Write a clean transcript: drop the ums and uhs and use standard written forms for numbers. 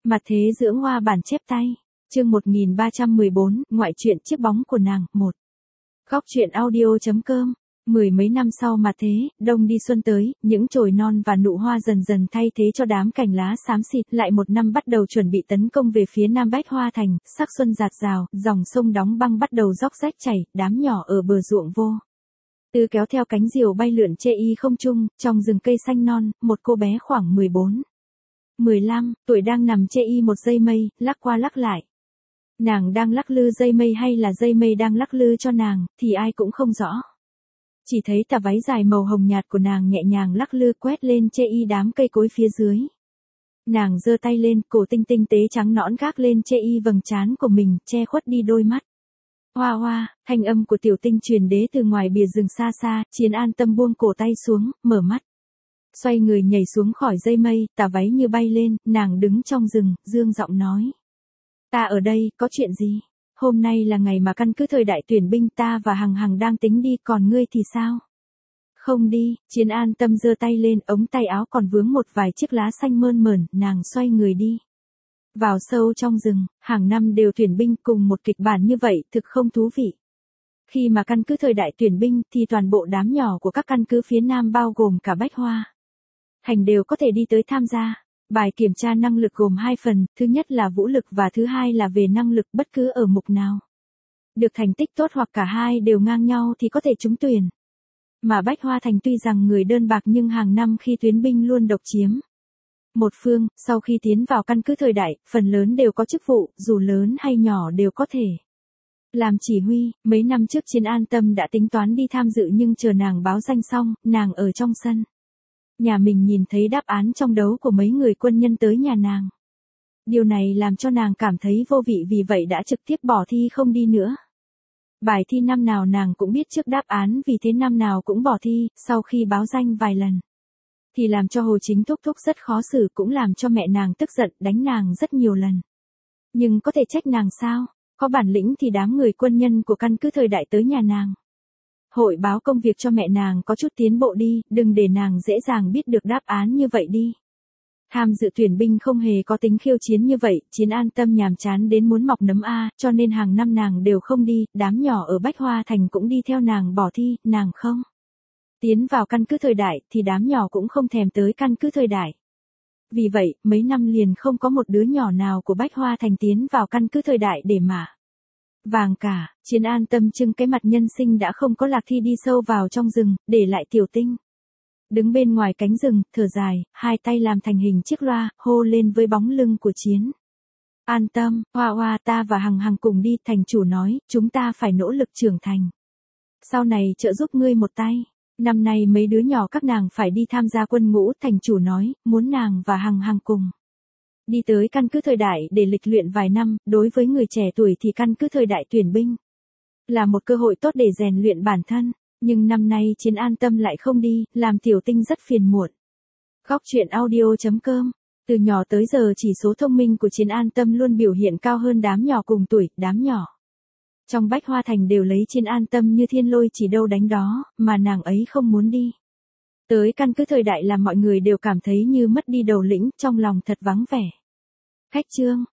Mặt thế dưỡng hoa bản chép tay. Chương 1314, ngoại truyện chiếc bóng của nàng, 1. Góc truyện audio.com. Mười mấy năm sau mặt thế, đông đi xuân tới, những chồi non và nụ hoa dần dần thay thế cho đám cành lá xám xịt, lại một năm bắt đầu chuẩn bị tấn công về phía Nam Bách Hoa Thành, sắc xuân rạt rào, dòng sông đóng băng bắt đầu róc rách chảy, đám nhỏ ở bờ ruộng vô tư kéo theo cánh diều bay lượn chê y không trung, trong rừng cây xanh non, một cô bé khoảng 14-15 tuổi đang nằm chê y một dây mây, lắc qua lắc lại. Nàng đang lắc lư dây mây hay là dây mây đang lắc lư cho nàng, thì ai cũng không rõ. Chỉ thấy tà váy dài màu hồng nhạt của nàng nhẹ nhàng lắc lư quét lên chê y đám cây cối phía dưới. Nàng giơ tay lên, cổ tinh tinh tế trắng nõn gác lên chê y vầng trán của mình, che khuất đi đôi mắt. Hoa hoa, thanh âm của tiểu tinh truyền đến từ ngoài bìa rừng xa xa, Chiến An Tâm buông cổ tay xuống, mở mắt. Xoay người nhảy xuống khỏi dây mây, tà váy như bay lên, nàng đứng trong rừng, dương giọng nói. Ta ở đây, có chuyện gì? Hôm nay là ngày mà căn cứ thời đại tuyển binh, ta và Hằng Hằng đang tính đi, còn ngươi thì sao? Không đi, Chiến An Tâm giơ tay lên, ống tay áo còn vướng một vài chiếc lá xanh mơn mởn, nàng xoay người đi. Vào sâu trong rừng, hàng năm đều tuyển binh, cùng một kịch bản như vậy, thực không thú vị. Khi mà căn cứ thời đại tuyển binh, thì toàn bộ đám nhỏ của các căn cứ phía Nam bao gồm cả Bách Hoa Thành đều có thể đi tới tham gia. Bài kiểm tra năng lực gồm 2 phần, thứ nhất là vũ lực và thứ hai là về năng lực, bất cứ ở mục nào. Được thành tích tốt hoặc cả hai đều ngang nhau thì có thể trúng tuyển. Mà Bách Hoa Thành tuy rằng người đơn bạc nhưng hàng năm khi tuyến binh luôn độc chiếm một phương, sau khi tiến vào căn cứ thời đại, phần lớn đều có chức vụ, dù lớn hay nhỏ đều có thể làm chỉ huy. Mấy năm trước Chiến An Tâm đã tính toán đi tham dự nhưng chờ nàng báo danh xong, nàng ở trong sân nhà mình nhìn thấy đáp án trong đấu của mấy người quân nhân tới nhà nàng. Điều này làm cho nàng cảm thấy vô vị, vì vậy đã trực tiếp bỏ thi không đi nữa. Bài thi năm nào nàng cũng biết trước đáp án, vì thế năm nào cũng bỏ thi. Sau khi báo danh vài lần thì làm cho Hồ Chính thúc thúc rất khó xử, cũng làm cho mẹ nàng tức giận, đánh nàng rất nhiều lần. Nhưng có thể trách nàng sao? Có bản lĩnh thì đám người quân nhân của căn cứ thời đại tới nhà nàng hội báo công việc cho mẹ nàng có chút tiến bộ đi, đừng để nàng dễ dàng biết được đáp án như vậy đi. Tham dự tuyển binh không hề có tính khiêu chiến như vậy, Chiến An Tâm nhàm chán đến muốn mọc nấm A, cho nên hàng năm nàng đều không đi, đám nhỏ ở Bách Hoa Thành cũng đi theo nàng bỏ thi, nàng không tiến vào căn cứ thời đại, thì đám nhỏ cũng không thèm tới căn cứ thời đại. Vì vậy, mấy năm liền không có một đứa nhỏ nào của Bách Hoa Thành tiến vào căn cứ thời đại để mà vàng cả. Chiến An Tâm trưng cái mặt nhân sinh đã không có lạc thi đi sâu vào trong rừng, để lại tiểu tinh đứng bên ngoài cánh rừng, thở dài, hai tay làm thành hình chiếc loa, hô lên với bóng lưng của Chiến An Tâm. Hoa hoa, ta và Hằng Hằng cùng đi. Thành chủ nói, chúng ta phải nỗ lực trưởng thành, sau này trợ giúp ngươi một tay. Năm nay mấy đứa nhỏ các nàng phải đi tham gia quân ngũ. Thành chủ nói, muốn nàng và Hằng Hằng cùng đi tới căn cứ thời đại để lịch luyện vài năm. Đối với người trẻ tuổi thì căn cứ thời đại tuyển binh là một cơ hội tốt để rèn luyện bản thân. Nhưng năm nay Chiến An Tâm lại không đi, làm tiểu tinh rất phiền muộn. Góc truyện audio.com. Từ nhỏ tới giờ chỉ số thông minh của Chiến An Tâm luôn biểu hiện cao hơn đám nhỏ cùng tuổi. Đám nhỏ trong Bách Hoa Thành đều lấy Chiến An Tâm như thiên lôi chỉ đâu đánh đó, mà nàng ấy không muốn đi tới căn cứ thời đại làm mọi người đều cảm thấy như mất đi đầu lĩnh, trong lòng thật vắng vẻ. Khách trương,